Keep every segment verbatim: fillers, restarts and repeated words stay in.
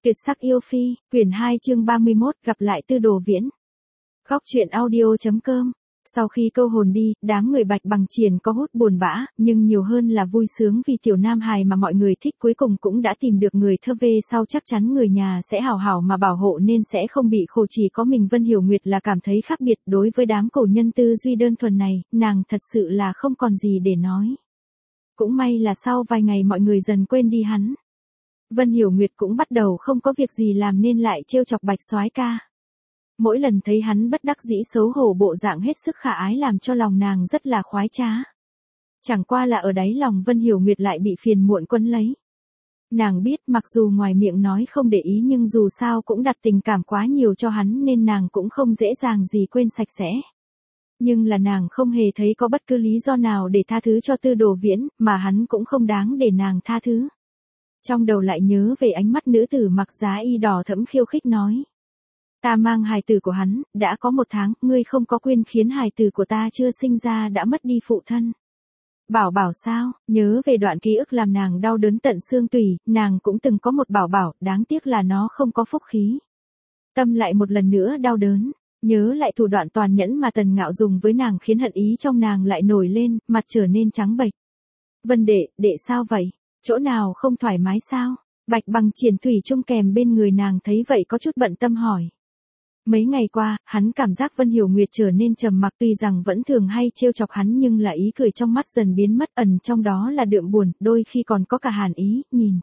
Tuyệt sắc yêu phi, quyển hai chương ba mươi mốt, gặp lại Tư Đồ Viễn. Góc truyện audio chấm com. Sau khi câu hồn đi, đám người Bạch Bằng Triển có hút buồn bã, nhưng nhiều hơn là vui sướng vì tiểu nam hài mà mọi người thích cuối cùng cũng đã tìm được người thơ về sau, chắc chắn người nhà sẽ hảo hảo mà bảo hộ nên sẽ không bị khổ. Chỉ có mình Vân Hiểu Nguyệt là cảm thấy khác biệt. Đối với đám cổ nhân tư duy đơn thuần này, nàng thật sự là không còn gì để nói. Cũng may là sau vài ngày mọi người dần quên đi hắn. Vân Hiểu Nguyệt cũng bắt đầu không có việc gì làm nên lại trêu chọc Bạch soái ca. Mỗi lần thấy hắn bất đắc dĩ xấu hổ bộ dạng hết sức khả ái làm cho lòng nàng rất là khoái trá. Chẳng qua là ở đáy lòng Vân Hiểu Nguyệt lại bị phiền muộn quấn lấy. Nàng biết mặc dù ngoài miệng nói không để ý nhưng dù sao cũng đặt tình cảm quá nhiều cho hắn nên nàng cũng không dễ dàng gì quên sạch sẽ. Nhưng là nàng không hề thấy có bất cứ lý do nào để tha thứ cho Tư Đồ Viễn, mà hắn cũng không đáng để nàng tha thứ. Trong đầu lại nhớ về ánh mắt nữ tử mặc giá y đỏ thẫm khiêu khích nói. Ta mang hài tử của hắn, đã có một tháng, ngươi không có quyền khiến hài tử của ta chưa sinh ra đã mất đi phụ thân. Bảo bảo sao, nhớ về đoạn ký ức làm nàng đau đớn tận xương tủy, nàng cũng từng có một bảo bảo, đáng tiếc là nó không có phúc khí. Tâm lại một lần nữa đau đớn, nhớ lại thủ đoạn toàn nhẫn mà Tần Ngạo dùng với nàng khiến hận ý trong nàng lại nổi lên, mặt trở nên trắng bệch. Vân đệ, đệ sao vậy? Chỗ nào không thoải mái sao? Bạch Bằng Triển thủy chung kèm bên người nàng thấy vậy có chút bận tâm hỏi. Mấy ngày qua, hắn cảm giác Vân Hiểu Nguyệt trở nên trầm mặc, tuy rằng vẫn thường hay trêu chọc hắn nhưng là ý cười trong mắt dần biến mất, ẩn trong đó là đượm buồn, đôi khi còn có cả hàn ý, nhìn.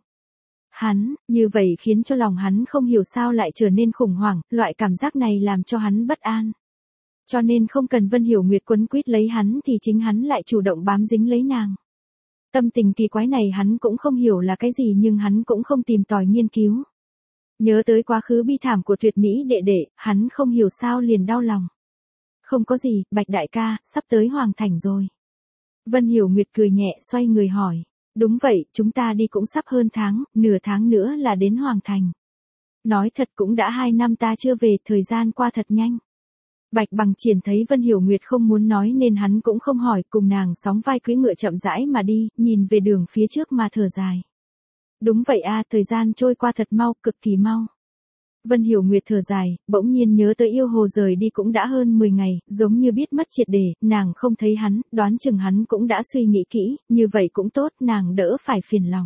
Hắn, như vậy khiến cho lòng hắn không hiểu sao lại trở nên khủng hoảng, loại cảm giác này làm cho hắn bất an. Cho nên không cần Vân Hiểu Nguyệt quấn quýt lấy hắn thì chính hắn lại chủ động bám dính lấy nàng. Tâm tình kỳ quái này hắn cũng không hiểu là cái gì nhưng hắn cũng không tìm tòi nghiên cứu. Nhớ tới quá khứ bi thảm của tuyệt mỹ đệ đệ, hắn không hiểu sao liền đau lòng. Không có gì, Bạch đại ca, sắp tới Hoàng Thành rồi. Vân Hiểu Nguyệt cười nhẹ xoay người hỏi. Đúng vậy, chúng ta đi cũng sắp hơn tháng, nửa tháng nữa là đến Hoàng Thành. Nói thật cũng đã hai năm ta chưa về, thời gian qua thật nhanh. Bạch Bằng Triển thấy Vân Hiểu Nguyệt không muốn nói nên hắn cũng không hỏi, cùng nàng sóng vai cưỡi ngựa chậm rãi mà đi, nhìn về đường phía trước mà thở dài. Đúng vậy a, thời gian trôi qua thật mau, cực kỳ mau. Vân Hiểu Nguyệt thở dài, bỗng nhiên nhớ tới Yêu Hồ rời đi cũng đã hơn mười ngày, giống như biết mất triệt để, nàng không thấy hắn, đoán chừng hắn cũng đã suy nghĩ kỹ, như vậy cũng tốt, nàng đỡ phải phiền lòng.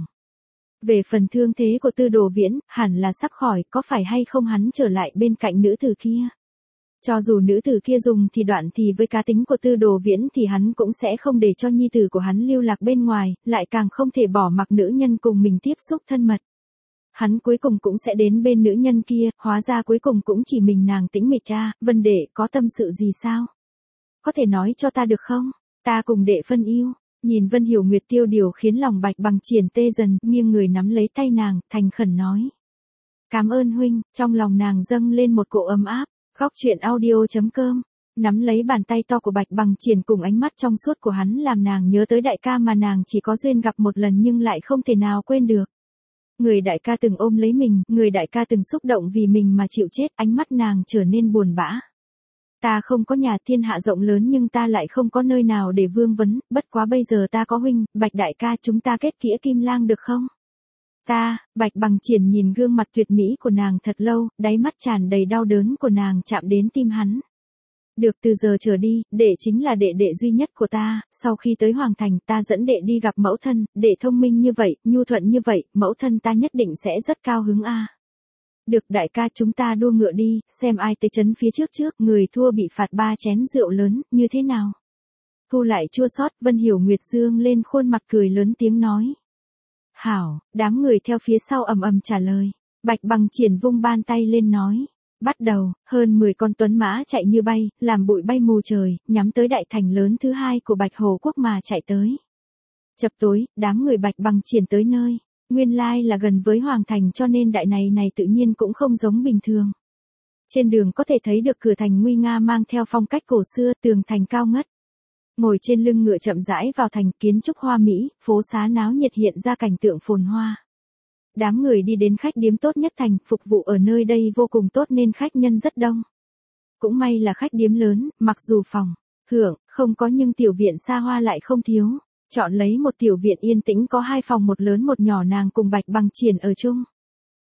Về phần thương thế của Tư Đồ Viễn, hẳn là sắp khỏi, có phải hay không hắn trở lại bên cạnh nữ tử kia? Cho dù nữ tử kia dùng thì đoạn thì với cá tính của Tư Đồ Viễn thì hắn cũng sẽ không để cho nhi tử của hắn lưu lạc bên ngoài, lại càng không thể bỏ mặc nữ nhân cùng mình tiếp xúc thân mật. Hắn cuối cùng cũng sẽ đến bên nữ nhân kia, hóa ra cuối cùng cũng chỉ mình nàng tĩnh mịch ra. Vân đệ, có tâm sự gì sao? Có thể nói cho ta được không? Ta cùng đệ phân yêu. Nhìn Vân Hiểu Nguyệt tiêu điều khiến lòng Bạch Bằng Triển tê dần, nghiêng người nắm lấy tay nàng, thành khẩn nói. Cảm ơn huynh, trong lòng nàng dâng lên một cỗ ấm áp. Góc truyện audio chấm com. Nắm lấy bàn tay to của Bạch Bằng Triển cùng ánh mắt trong suốt của hắn làm nàng nhớ tới đại ca mà nàng chỉ có duyên gặp một lần nhưng lại không thể nào quên được. Người đại ca từng ôm lấy mình, người đại ca từng xúc động vì mình mà chịu chết, ánh mắt nàng trở nên buồn bã. Ta không có nhà, thiên hạ rộng lớn nhưng ta lại không có nơi nào để vương vấn, bất quá bây giờ ta có huynh, Bạch đại ca, chúng ta kết nghĩa kim lang được không? Ta, Bạch Bằng Triển nhìn gương mặt tuyệt mỹ của nàng thật lâu, đáy mắt tràn đầy đau đớn của nàng chạm đến tim hắn. Được, từ giờ trở đi, đệ chính là đệ đệ duy nhất của ta, sau khi tới Hoàng Thành ta dẫn đệ đi gặp mẫu thân, đệ thông minh như vậy, nhu thuận như vậy, mẫu thân ta nhất định sẽ rất cao hứng a. Được đại ca, chúng ta đua ngựa đi, xem ai tới chấn phía trước trước, người thua bị phạt ba chén rượu lớn, như thế nào? Thu lại chua xót, Vân Hiểu Nguyệt dương lên khuôn mặt cười lớn tiếng nói. Hảo, đám người theo phía sau ầm ầm trả lời. Bạch Bằng Triển vung bàn tay lên nói. Bắt đầu, hơn mười con tuấn mã chạy như bay, làm bụi bay mù trời, nhắm tới đại thành lớn thứ hai của Bạch Hồ Quốc mà chạy tới. Chập tối, đám người Bạch Bằng Triển tới nơi. Nguyên lai là gần với Hoàng Thành cho nên đại này này tự nhiên cũng không giống bình thường. Trên đường có thể thấy được cửa thành nguy nga mang theo phong cách cổ xưa, tường thành cao ngất. Ngồi trên lưng ngựa chậm rãi vào thành, kiến trúc hoa mỹ, phố xá náo nhiệt hiện ra cảnh tượng phồn hoa. Đám người đi đến khách điếm tốt nhất thành, phục vụ ở nơi đây vô cùng tốt nên khách nhân rất đông. Cũng may là khách điếm lớn, mặc dù phòng, hưởng, không có nhưng tiểu viện xa hoa lại không thiếu. Chọn lấy một tiểu viện yên tĩnh có hai phòng một lớn một nhỏ nàng cùng Bạch Bằng Triển ở chung.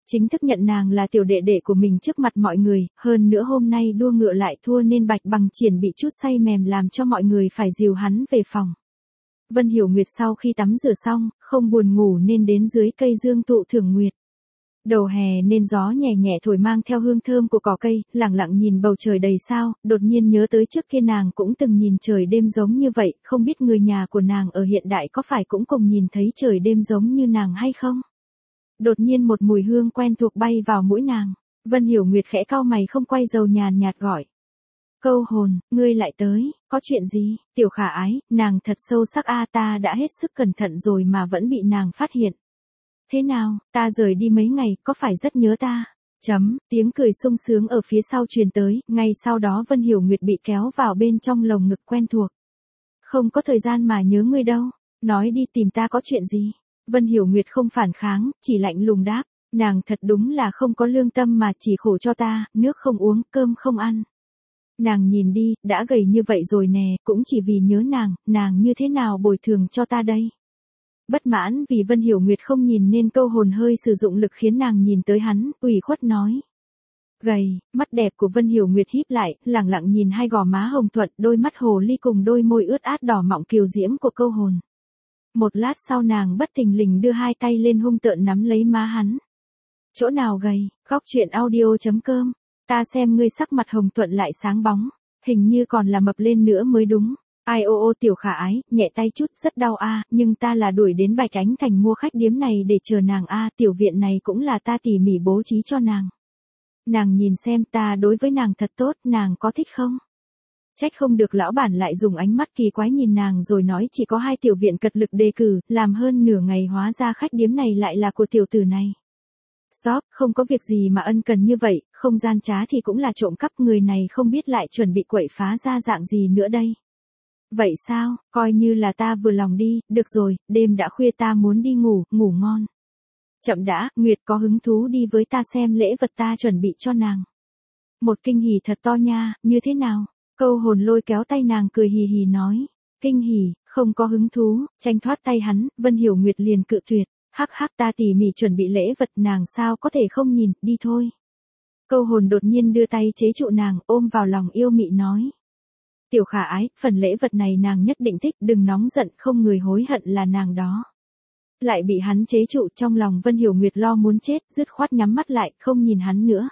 Chính thức nhận nàng là tiểu đệ đệ của mình trước mặt mọi người, hơn nữa hôm nay đua ngựa lại thua nên Bạch Bằng Triển bị chút say mềm làm cho mọi người phải dìu hắn về phòng. Vân Hiểu Nguyệt sau khi tắm rửa xong, không buồn ngủ nên đến dưới cây dương thụ thưởng nguyệt. Đầu hè nên gió nhẹ nhẹ thổi mang theo hương thơm của cỏ cây, lặng lặng nhìn bầu trời đầy sao, đột nhiên nhớ tới trước kia nàng cũng từng nhìn trời đêm giống như vậy, không biết người nhà của nàng ở hiện đại có phải cũng cùng nhìn thấy trời đêm giống như nàng hay không? Đột nhiên một mùi hương quen thuộc bay vào mũi nàng, Vân Hiểu Nguyệt khẽ cau mày không quay dầu nhàn nhạt gọi. Câu hồn, ngươi lại tới, có chuyện gì? Tiểu Khả Ái, nàng thật sâu sắc a, ta đã hết sức cẩn thận rồi mà vẫn bị nàng phát hiện. Thế nào, ta rời đi mấy ngày, có phải rất nhớ ta? Chấm, tiếng cười sung sướng ở phía sau truyền tới, ngay sau đó Vân Hiểu Nguyệt bị kéo vào bên trong lồng ngực quen thuộc. Không có thời gian mà nhớ ngươi đâu, nói đi tìm ta có chuyện gì? Vân Hiểu Nguyệt không phản kháng, chỉ lạnh lùng đáp, nàng thật đúng là không có lương tâm mà chỉ khổ cho ta, nước không uống, cơm không ăn. Nàng nhìn đi, đã gầy như vậy rồi nè, cũng chỉ vì nhớ nàng, nàng như thế nào bồi thường cho ta đây? Bất mãn vì Vân Hiểu Nguyệt không nhìn nên câu hồn hơi sử dụng lực khiến nàng nhìn tới hắn, ủy khuất nói. Gầy, mắt đẹp của Vân Hiểu Nguyệt híp lại, lẳng lặng nhìn hai gò má hồng thuận, đôi mắt hồ ly cùng đôi môi ướt át đỏ mọng kiều diễm của câu hồn. Một lát sau nàng bất thình lình đưa hai tay lên hung tợn nắm lấy má hắn. Chỗ nào gầy, góc truyện audio chấm com, ta xem ngươi sắc mặt hồng thuận lại sáng bóng, hình như còn là mập lên nữa mới đúng. Ai ô ô Tiểu Khả Ái, nhẹ tay chút, rất đau a, nhưng ta là đuổi đến Bạch Ánh Thành mua khách điếm này để chờ nàng a, tiểu viện này cũng là ta tỉ mỉ bố trí cho nàng. Nàng nhìn xem ta đối với nàng thật tốt, nàng có thích không? Trách không được lão bản lại dùng ánh mắt kỳ quái nhìn nàng rồi nói chỉ có hai tiểu viện cật lực đề cử, làm hơn nửa ngày hóa ra khách điếm này lại là của tiểu tử này. Stop, không có việc gì mà ân cần như vậy, không gian trá thì cũng là trộm cắp, người này không biết lại chuẩn bị quậy phá ra dạng gì nữa đây. Vậy sao, coi như là ta vừa lòng đi, được rồi, đêm đã khuya ta muốn đi ngủ, ngủ ngon. Chậm đã, Nguyệt có hứng thú đi với ta xem lễ vật ta chuẩn bị cho nàng. Một kinh hỉ thật to nha, như thế nào? Câu hồn lôi kéo tay nàng cười hì hì nói. Kinh hỉ, không có hứng thú, tranh thoát tay hắn, Vân Hiểu Nguyệt liền cự tuyệt. Hắc hắc ta tỉ mỉ chuẩn bị lễ vật nàng sao có thể không nhìn, đi thôi. Câu hồn đột nhiên đưa tay chế trụ nàng, ôm vào lòng yêu mị nói. Tiểu Khả Ái, phần lễ vật này nàng nhất định thích, đừng nóng giận, không người hối hận là nàng đó. Lại bị hắn chế trụ, trong lòng Vân Hiểu Nguyệt lo muốn chết, dứt khoát nhắm mắt lại, không nhìn hắn nữa.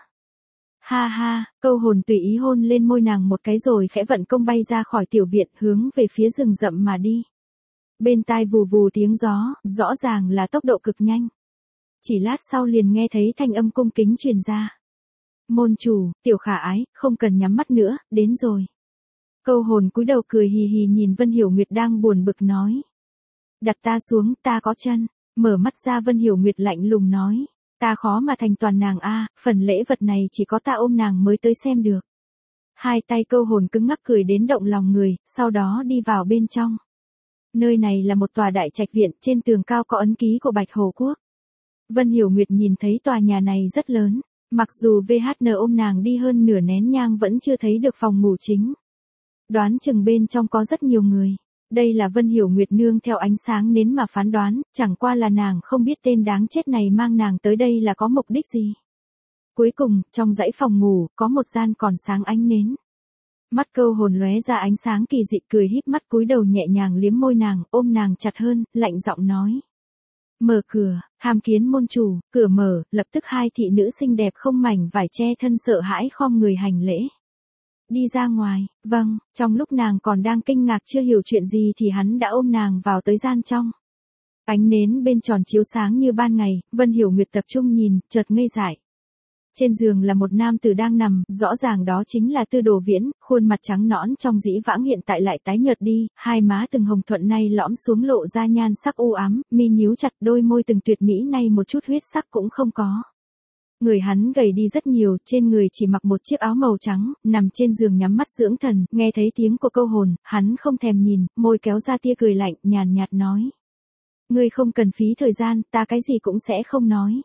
Ha ha, câu hồn tùy ý hôn lên môi nàng một cái rồi khẽ vận công bay ra khỏi tiểu viện, hướng về phía rừng rậm mà đi. Bên tai vù vù tiếng gió, rõ ràng là tốc độ cực nhanh. Chỉ lát sau liền nghe thấy thanh âm cung kính truyền ra. Môn chủ, Tiểu Khả Ái, không cần nhắm mắt nữa, đến rồi. Câu hồn cúi đầu cười hì hì nhìn Vân Hiểu Nguyệt đang buồn bực nói. Đặt ta xuống, ta có chân. Mở mắt ra Vân Hiểu Nguyệt lạnh lùng nói. Ta khó mà thành toàn nàng a, phần lễ vật này chỉ có ta ôm nàng mới tới xem được. Hai tay câu hồn cứng ngắc cười đến động lòng người, sau đó đi vào bên trong. Nơi này là một tòa đại trạch viện, trên tường cao có ấn ký của Bạch Hồ Quốc. Vân Hiểu Nguyệt nhìn thấy tòa nhà này rất lớn, mặc dù vê hát en ôm nàng đi hơn nửa nén nhang vẫn chưa thấy được phòng ngủ chính. Đoán chừng bên trong có rất nhiều người. Đây là Vân Hiểu Nguyệt nương theo ánh sáng nến mà phán đoán, chẳng qua là nàng không biết tên đáng chết này mang nàng tới đây là có mục đích gì. Cuối cùng, trong dãy phòng ngủ, có một gian còn sáng ánh nến. Mắt câu hồn lóe ra ánh sáng kỳ dị, cười híp mắt cúi đầu nhẹ nhàng liếm môi nàng, ôm nàng chặt hơn, lạnh giọng nói. Mở cửa, hàm kiến môn chủ, cửa mở, lập tức hai thị nữ xinh đẹp không mảnh vải che thân sợ hãi khom người hành lễ. Đi ra ngoài, vâng, trong lúc nàng còn đang kinh ngạc chưa hiểu chuyện gì thì hắn đã ôm nàng vào tới gian trong. Ánh nến bên tròn chiếu sáng như ban ngày, Vân Hiểu Nguyệt tập trung nhìn, chợt ngây dại. Trên giường là một nam tử đang nằm, rõ ràng đó chính là Tư Đồ Viễn, khuôn mặt trắng nõn trong dĩ vãng hiện tại lại tái nhợt đi, hai má từng hồng thuận nay lõm xuống lộ ra nhan sắc u ám, mi nhíu chặt, đôi môi từng tuyệt mỹ nay một chút huyết sắc cũng không có. Người hắn gầy đi rất nhiều, trên người chỉ mặc một chiếc áo màu trắng, nằm trên giường nhắm mắt dưỡng thần, nghe thấy tiếng của câu hồn, hắn không thèm nhìn, môi kéo ra tia cười lạnh, nhàn nhạt nói. Ngươi không cần phí thời gian, ta cái gì cũng sẽ không nói.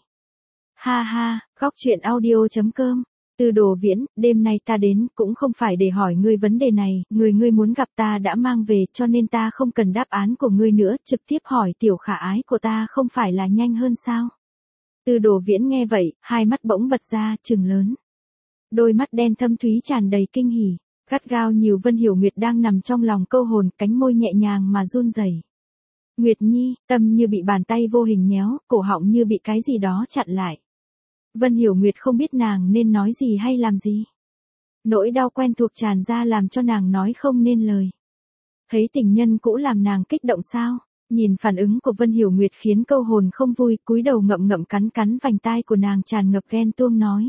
Ha ha, góc truyện audio chấm com, Tư Đồ Viễn, đêm nay ta đến, cũng không phải để hỏi ngươi vấn đề này, người ngươi muốn gặp ta đã mang về cho nên ta không cần đáp án của ngươi nữa, trực tiếp hỏi Tiểu Khả Ái của ta không phải là nhanh hơn sao? Tư Đồ Viễn nghe vậy, hai mắt bỗng bật ra, trừng lớn. Đôi mắt đen thâm thúy tràn đầy kinh hỉ, gắt gao nhiều Vân Hiểu Nguyệt đang nằm trong lòng câu hồn, cánh môi nhẹ nhàng mà run rẩy. Nguyệt Nhi, tâm như bị bàn tay vô hình nhéo, cổ họng như bị cái gì đó chặn lại. Vân Hiểu Nguyệt không biết nàng nên nói gì hay làm gì. Nỗi đau quen thuộc tràn ra làm cho nàng nói không nên lời. Thấy tình nhân cũ làm nàng kích động sao? Nhìn phản ứng của Vân Hiểu Nguyệt khiến câu hồn không vui, cúi đầu ngậm ngậm cắn cắn vành tai của nàng tràn ngập ghen tuông nói.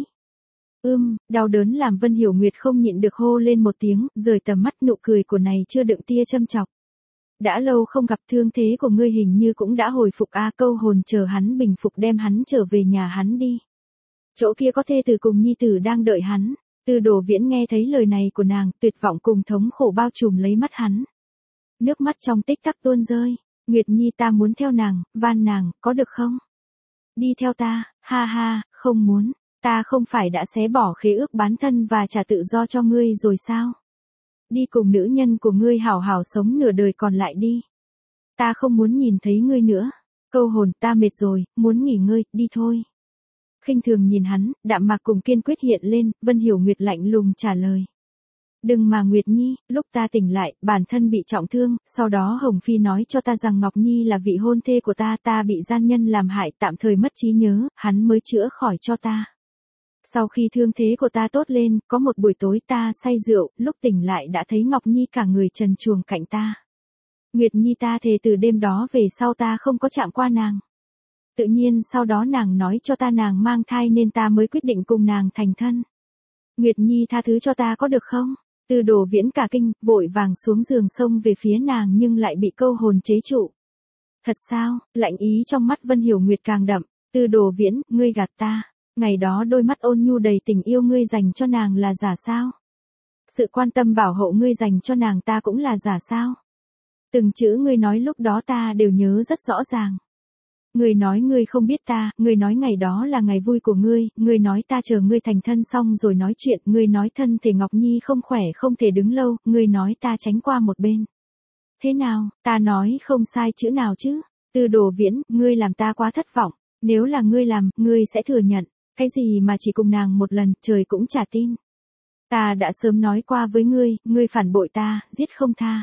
Ưm, đau đớn làm Vân Hiểu Nguyệt không nhịn được hô lên một tiếng, rời tầm mắt nụ cười của này chưa đựng tia châm chọc. Đã lâu không gặp, thương thế của ngươi hình như cũng đã hồi phục a à, câu hồn chờ hắn bình phục đem hắn trở về nhà hắn đi. Chỗ kia có thê tử cùng nhi tử đang đợi hắn. Tư Đồ Viễn nghe thấy lời này của nàng, tuyệt vọng cùng thống khổ bao trùm lấy mắt hắn. Nước mắt trong tích tắc tuôn rơi. Nguyệt Nhi, ta muốn theo nàng, van nàng, có được không? Đi theo ta, ha ha, không muốn, ta không phải đã xé bỏ khế ước bán thân và trả tự do cho ngươi rồi sao? Đi cùng nữ nhân của ngươi hảo hảo sống nửa đời còn lại đi. Ta không muốn nhìn thấy ngươi nữa. Câu hồn, ta mệt rồi, muốn nghỉ ngơi, đi thôi. Khinh thường nhìn hắn, đạm mạc cùng kiên quyết hiện lên, Vân Hiểu Nguyệt lạnh lùng trả lời. Đừng mà Nguyệt Nhi, lúc ta tỉnh lại, bản thân bị trọng thương, sau đó Hồng Phi nói cho ta rằng Ngọc Nhi là vị hôn thê của ta, ta bị gian nhân làm hại, tạm thời mất trí nhớ, hắn mới chữa khỏi cho ta. Sau khi thương thế của ta tốt lên, có một buổi tối ta say rượu, lúc tỉnh lại đã thấy Ngọc Nhi cả người trần truồng cạnh ta. Nguyệt Nhi, ta thề từ đêm đó về sau ta không có chạm qua nàng. Tự nhiên sau đó nàng nói cho ta nàng mang thai nên ta mới quyết định cùng nàng thành thân. Nguyệt Nhi, tha thứ cho ta có được không? Tư Đồ Viễn cả kinh, vội vàng xuống giường xông về phía nàng nhưng lại bị câu hồn chế trụ. Thật sao? Lạnh ý trong mắt Vân Hiểu Nguyệt càng đậm. Tư Đồ Viễn, ngươi gạt ta. Ngày đó đôi mắt ôn nhu đầy tình yêu ngươi dành cho nàng là giả sao? Sự quan tâm bảo hộ ngươi dành cho nàng ta cũng là giả sao? Từng chữ ngươi nói lúc đó ta đều nhớ rất rõ ràng. Ngươi nói ngươi không biết ta, ngươi nói ngày đó là ngày vui của ngươi, ngươi nói ta chờ ngươi thành thân xong rồi nói chuyện, ngươi nói thân thể Ngọc Nhi không khỏe không thể đứng lâu, ngươi nói ta tránh qua một bên. Thế nào, ta nói không sai chữ nào chứ? Tư Đồ Viễn, ngươi làm ta quá thất vọng, nếu là ngươi làm, ngươi sẽ thừa nhận, cái gì mà chỉ cùng nàng một lần, trời cũng chả tin. Ta đã sớm nói qua với ngươi, ngươi phản bội ta, giết không tha.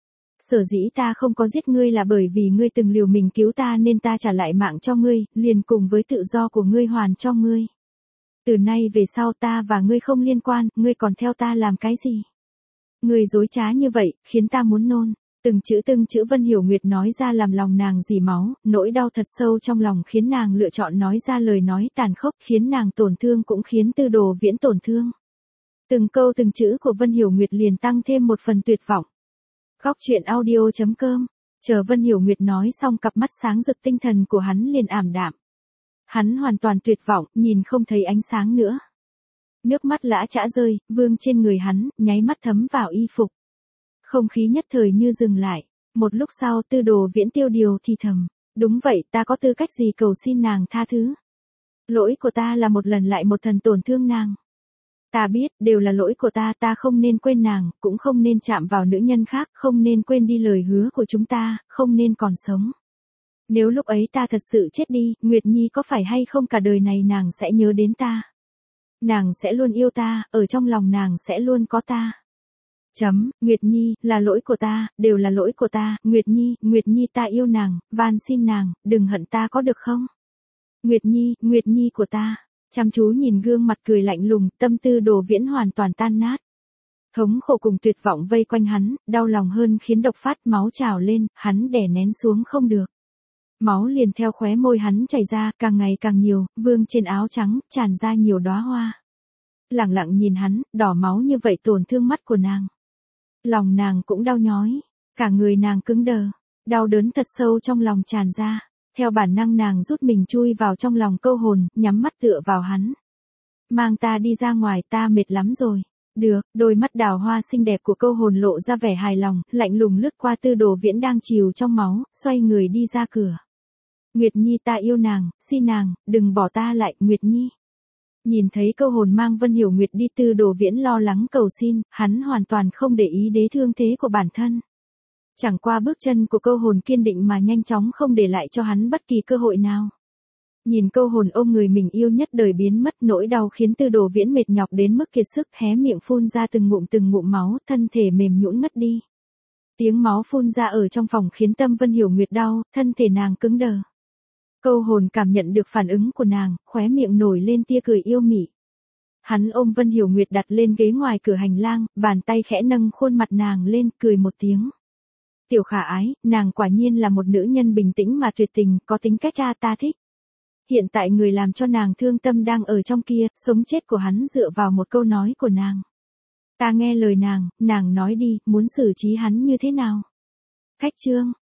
Sở dĩ ta không có giết ngươi là bởi vì ngươi từng liều mình cứu ta nên ta trả lại mạng cho ngươi, liền cùng với tự do của ngươi hoàn cho ngươi. Từ nay về sau ta và ngươi không liên quan, ngươi còn theo ta làm cái gì? Ngươi dối trá như vậy, khiến ta muốn nôn. Từng chữ từng chữ Vân Hiểu Nguyệt nói ra làm lòng nàng dì máu, nỗi đau thật sâu trong lòng khiến nàng lựa chọn nói ra lời nói tàn khốc, khiến nàng tổn thương cũng khiến Tư Đồ Viễn tổn thương. Từng câu từng chữ của Vân Hiểu Nguyệt liền tăng thêm một phần tuyệt vọng. Góc truyện audio chấm com. Chờ Vân Hiểu Nguyệt nói xong cặp mắt sáng rực tinh thần của hắn liền ảm đạm. Hắn hoàn toàn tuyệt vọng, nhìn không thấy ánh sáng nữa. Nước mắt lã chã rơi, vương trên người hắn, nháy mắt thấm vào y phục. Không khí nhất thời như dừng lại. Một lúc sau Tư Đồ Viễn tiêu điều thì thầm. Đúng vậy, ta có tư cách gì cầu xin nàng tha thứ. Lỗi của ta là một lần lại một lần tổn thương nàng. Ta biết, đều là lỗi của ta, ta không nên quên nàng, cũng không nên chạm vào nữ nhân khác, không nên quên đi lời hứa của chúng ta, không nên còn sống. Nếu lúc ấy ta thật sự chết đi, Nguyệt Nhi có phải hay không cả đời này nàng sẽ nhớ đến ta. Nàng sẽ luôn yêu ta, ở trong lòng nàng sẽ luôn có ta. Chấm, Nguyệt Nhi, là lỗi của ta, đều là lỗi của ta, Nguyệt Nhi, Nguyệt Nhi ta yêu nàng, van xin nàng, đừng hận ta có được không? Nguyệt Nhi, Nguyệt Nhi của ta. Chăm chú nhìn gương mặt cười lạnh lùng, tâm Tư Đồ Viễn hoàn toàn tan nát. Thống khổ cùng tuyệt vọng vây quanh hắn, đau lòng hơn khiến độc phát máu trào lên, hắn đè nén xuống không được. Máu liền theo khóe môi hắn chảy ra, càng ngày càng nhiều, vương trên áo trắng, tràn ra nhiều đóa hoa. Lặng lặng nhìn hắn, đỏ máu như vậy tổn thương mắt của nàng. Lòng nàng cũng đau nhói, cả người nàng cứng đờ, đau đớn thật sâu trong lòng tràn ra. Theo bản năng nàng rút mình chui vào trong lòng câu hồn, nhắm mắt tựa vào hắn. Mang ta đi ra ngoài, ta mệt lắm rồi. Được, đôi mắt đào hoa xinh đẹp của câu hồn lộ ra vẻ hài lòng, lạnh lùng lướt qua Tư Đồ Viễn đang chìm trong máu, xoay người đi ra cửa. Nguyệt Nhi, ta yêu nàng, xin nàng, đừng bỏ ta lại, Nguyệt Nhi. Nhìn thấy câu hồn mang Vân Hiểu Nguyệt đi, Tư Đồ Viễn lo lắng cầu xin, hắn hoàn toàn không để ý đến thương thế của bản thân. Chẳng qua bước chân của câu hồn kiên định mà nhanh chóng không để lại cho hắn bất kỳ cơ hội nào. Nhìn câu hồn ôm người mình yêu nhất đời biến mất, nỗi đau khiến Tư Đồ Viễn mệt nhọc đến mức kiệt sức, hé miệng phun ra từng ngụm từng ngụm máu, thân thể mềm nhũn ngất đi. Tiếng máu phun ra ở trong phòng khiến tâm Vân Hiểu Nguyệt đau, thân thể nàng cứng đờ. Câu hồn cảm nhận được phản ứng của nàng, khóe miệng nổi lên tia cười yêu mị. Hắn ôm Vân Hiểu Nguyệt đặt lên ghế ngoài cửa hành lang, bàn tay khẽ nâng khuôn mặt nàng lên, cười một tiếng. Tiểu Khả Ái, nàng quả nhiên là một nữ nhân bình tĩnh mà tuyệt tình, có tính cách ra ta thích. Hiện tại người làm cho nàng thương tâm đang ở trong kia, sống chết của hắn dựa vào một câu nói của nàng. Ta nghe lời nàng, nàng nói đi, muốn xử trí hắn như thế nào? Khách trương.